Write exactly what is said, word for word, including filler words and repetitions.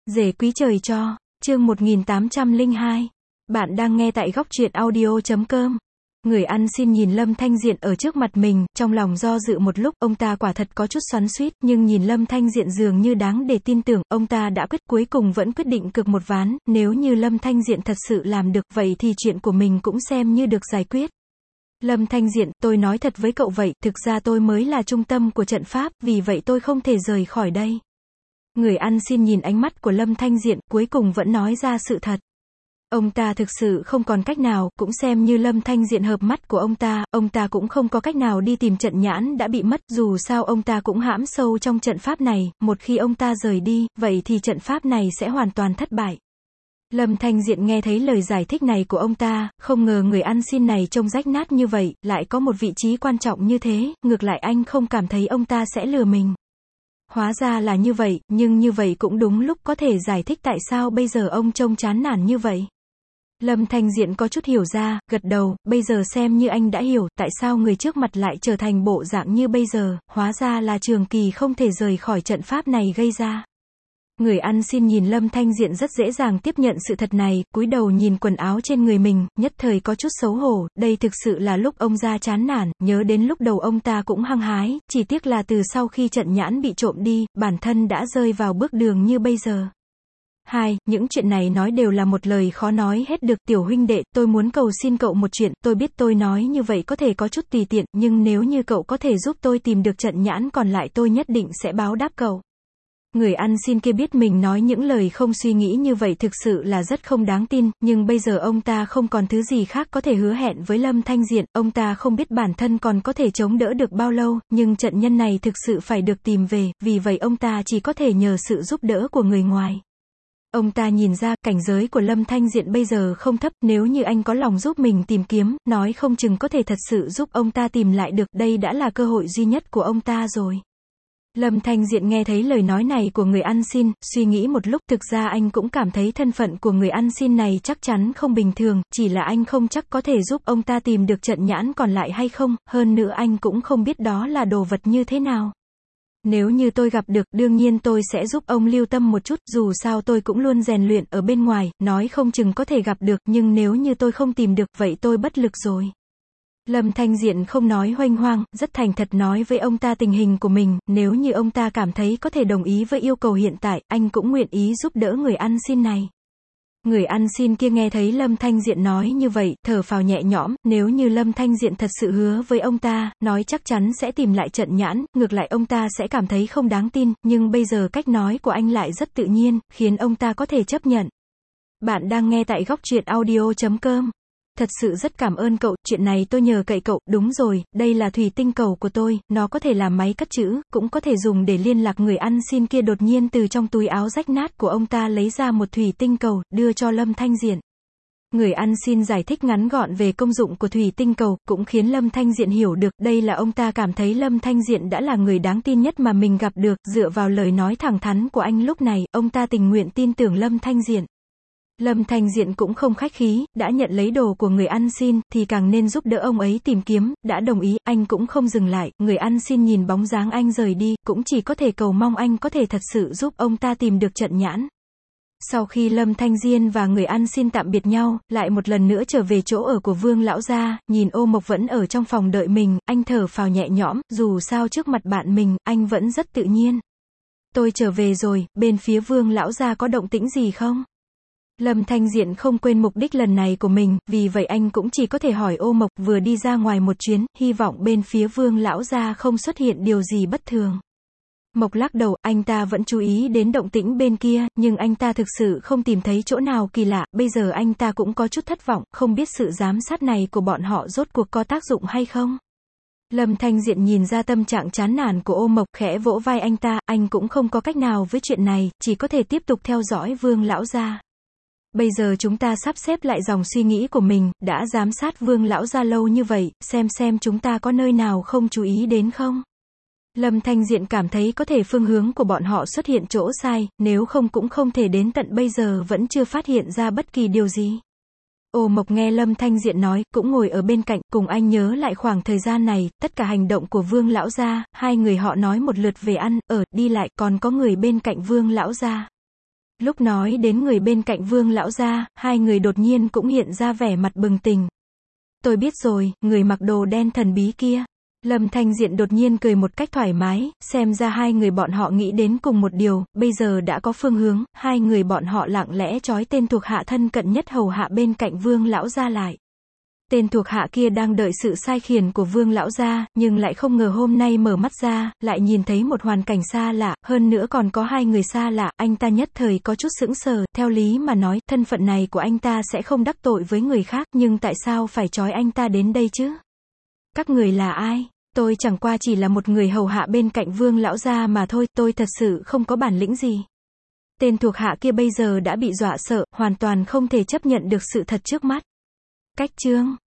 Rể quý trời cho, chương một nghìn tám trăm lẻ hai. Bạn đang nghe tại góc truyện audio chấm com. Người ăn xin nhìn Lâm Thanh Diện ở trước mặt mình, trong lòng do dự một lúc, ông ta quả thật có chút xoắn xuýt, nhưng nhìn Lâm Thanh Diện dường như đáng để tin tưởng, ông ta đã quyết cuối cùng vẫn quyết định cược một ván, nếu như Lâm Thanh Diện thật sự làm được, vậy thì chuyện của mình cũng xem như được giải quyết. Lâm Thanh Diện, tôi nói thật với cậu vậy, thực ra tôi mới là trung tâm của trận pháp, vì vậy tôi không thể rời khỏi đây. Người ăn xin nhìn ánh mắt của Lâm Thanh Diện, cuối cùng vẫn nói ra sự thật. Ông ta thực sự không còn cách nào, cũng xem như Lâm Thanh Diện hợp mắt của ông ta, ông ta cũng không có cách nào đi tìm trận nhãn đã bị mất, dù sao ông ta cũng hãm sâu trong trận pháp này, một khi ông ta rời đi, vậy thì trận pháp này sẽ hoàn toàn thất bại. Lâm Thanh Diện nghe thấy lời giải thích này của ông ta, không ngờ người ăn xin này trông rách nát như vậy, lại có một vị trí quan trọng như thế, ngược lại anh không cảm thấy ông ta sẽ lừa mình. Hóa ra là như vậy, nhưng như vậy cũng đúng lúc có thể giải thích tại sao bây giờ ông trông chán nản như vậy. Lâm Thanh Diện có chút hiểu ra, gật đầu, bây giờ xem như anh đã hiểu, tại sao người trước mặt lại trở thành bộ dạng như bây giờ, hóa ra là Trường Kỳ không thể rời khỏi trận pháp này gây ra. Người ăn xin nhìn Lâm Thanh Diện rất dễ dàng tiếp nhận sự thật này, cúi đầu nhìn quần áo trên người mình, nhất thời có chút xấu hổ, đây thực sự là lúc ông ra chán nản, nhớ đến lúc đầu ông ta cũng hăng hái, chỉ tiếc là từ sau khi trận nhãn bị trộm đi, bản thân đã rơi vào bước đường như bây giờ. Hai, những chuyện này nói đều là một lời khó nói hết được, tiểu huynh đệ, tôi muốn cầu xin cậu một chuyện, tôi biết tôi nói như vậy có thể có chút tùy tiện, nhưng nếu như cậu có thể giúp tôi tìm được trận nhãn còn lại tôi nhất định sẽ báo đáp cậu. Người ăn xin kia biết mình nói những lời không suy nghĩ như vậy thực sự là rất không đáng tin, nhưng bây giờ ông ta không còn thứ gì khác có thể hứa hẹn với Lâm Thanh Diện, ông ta không biết bản thân còn có thể chống đỡ được bao lâu, nhưng trận nhân này thực sự phải được tìm về, vì vậy ông ta chỉ có thể nhờ sự giúp đỡ của người ngoài. Ông ta nhìn ra, cảnh giới của Lâm Thanh Diện bây giờ không thấp, nếu như anh có lòng giúp mình tìm kiếm, nói không chừng có thể thật sự giúp ông ta tìm lại được, đây đã là cơ hội duy nhất của ông ta rồi. Lâm Thanh Diện nghe thấy lời nói này của người ăn xin, suy nghĩ một lúc, thực ra anh cũng cảm thấy thân phận của người ăn xin này chắc chắn không bình thường, chỉ là anh không chắc có thể giúp ông ta tìm được trận nhãn còn lại hay không, hơn nữa anh cũng không biết đó là đồ vật như thế nào. Nếu như tôi gặp được, đương nhiên tôi sẽ giúp ông lưu tâm một chút, dù sao tôi cũng luôn rèn luyện ở bên ngoài, nói không chừng có thể gặp được, nhưng nếu như tôi không tìm được, vậy tôi bất lực rồi. Lâm Thanh Diện không nói huênh hoang, rất thành thật nói với ông ta tình hình của mình, nếu như ông ta cảm thấy có thể đồng ý với yêu cầu hiện tại, anh cũng nguyện ý giúp đỡ người ăn xin này. Người ăn xin kia nghe thấy Lâm Thanh Diện nói như vậy, thở phào nhẹ nhõm, nếu như Lâm Thanh Diện thật sự hứa với ông ta, nói chắc chắn sẽ tìm lại trận nhãn, ngược lại ông ta sẽ cảm thấy không đáng tin, nhưng bây giờ cách nói của anh lại rất tự nhiên, khiến ông ta có thể chấp nhận. Bạn đang nghe tại góc truyện audio chấm com. Thật sự rất cảm ơn cậu, chuyện này tôi nhờ cậy cậu, đúng rồi, đây là thủy tinh cầu của tôi, nó có thể làm máy cất chữ, cũng có thể dùng để liên lạc. Người ăn xin kia đột nhiên từ trong túi áo rách nát của ông ta lấy ra một thủy tinh cầu, đưa cho Lâm Thanh Diện. Người ăn xin giải thích ngắn gọn về công dụng của thủy tinh cầu, cũng khiến Lâm Thanh Diện hiểu được, đây là ông ta cảm thấy Lâm Thanh Diện đã là người đáng tin nhất mà mình gặp được, dựa vào lời nói thẳng thắn của anh lúc này, ông ta tình nguyện tin tưởng Lâm Thanh Diện. Lâm Thanh Diện cũng không khách khí, đã nhận lấy đồ của người ăn xin, thì càng nên giúp đỡ ông ấy tìm kiếm, đã đồng ý, anh cũng không dừng lại, người ăn xin nhìn bóng dáng anh rời đi, cũng chỉ có thể cầu mong anh có thể thật sự giúp ông ta tìm được trận nhãn. Sau khi Lâm Thanh Diên và người ăn xin tạm biệt nhau, lại một lần nữa trở về chỗ ở của Vương lão gia, nhìn Ô Mộc vẫn ở trong phòng đợi mình, anh thở phào nhẹ nhõm, dù sao trước mặt bạn mình, anh vẫn rất tự nhiên. Tôi trở về rồi, bên phía Vương lão gia có động tĩnh gì không? Lâm Thanh Diện không quên mục đích lần này của mình, vì vậy anh cũng chỉ có thể hỏi Ô Mộc, vừa đi ra ngoài một chuyến, hy vọng bên phía Vương lão gia không xuất hiện điều gì bất thường. Mộc lắc đầu, anh ta vẫn chú ý đến động tĩnh bên kia, nhưng anh ta thực sự không tìm thấy chỗ nào kỳ lạ, bây giờ anh ta cũng có chút thất vọng, không biết sự giám sát này của bọn họ rốt cuộc có tác dụng hay không. Lâm Thanh Diện nhìn ra tâm trạng chán nản của Ô Mộc, khẽ vỗ vai anh ta, anh cũng không có cách nào với chuyện này, chỉ có thể tiếp tục theo dõi Vương lão gia. Bây giờ chúng ta sắp xếp lại dòng suy nghĩ của mình, đã giám sát Vương lão gia lâu như vậy, xem xem chúng ta có nơi nào không chú ý đến không. Lâm Thanh Diện cảm thấy có thể phương hướng của bọn họ xuất hiện chỗ sai, nếu không cũng không thể đến tận bây giờ vẫn chưa phát hiện ra bất kỳ điều gì. Ô Mộc nghe Lâm Thanh Diện nói, cũng ngồi ở bên cạnh, cùng anh nhớ lại khoảng thời gian này, tất cả hành động của Vương lão gia, hai người họ nói một lượt về ăn, ở, đi lại, còn có người bên cạnh Vương lão gia. Lúc nói đến người bên cạnh Vương lão gia, hai người đột nhiên cũng hiện ra vẻ mặt bừng tỉnh. Tôi biết rồi, người mặc đồ đen thần bí kia. Lâm Thanh Diện đột nhiên cười một cách thoải mái, xem ra hai người bọn họ nghĩ đến cùng một điều, bây giờ đã có phương hướng, hai người bọn họ lặng lẽ trói tên thuộc hạ thân cận nhất hầu hạ bên cạnh Vương lão gia lại. Tên thuộc hạ kia đang đợi sự sai khiển của Vương lão gia, nhưng lại không ngờ hôm nay mở mắt ra, lại nhìn thấy một hoàn cảnh xa lạ, hơn nữa còn có hai người xa lạ, anh ta nhất thời có chút sững sờ, theo lý mà nói, thân phận này của anh ta sẽ không đắc tội với người khác, nhưng tại sao phải trói anh ta đến đây chứ? Các người là ai? Tôi chẳng qua chỉ là một người hầu hạ bên cạnh Vương lão gia mà thôi, tôi thật sự không có bản lĩnh gì. Tên thuộc hạ kia bây giờ đã bị dọa sợ, hoàn toàn không thể chấp nhận được sự thật trước mắt. Cách chương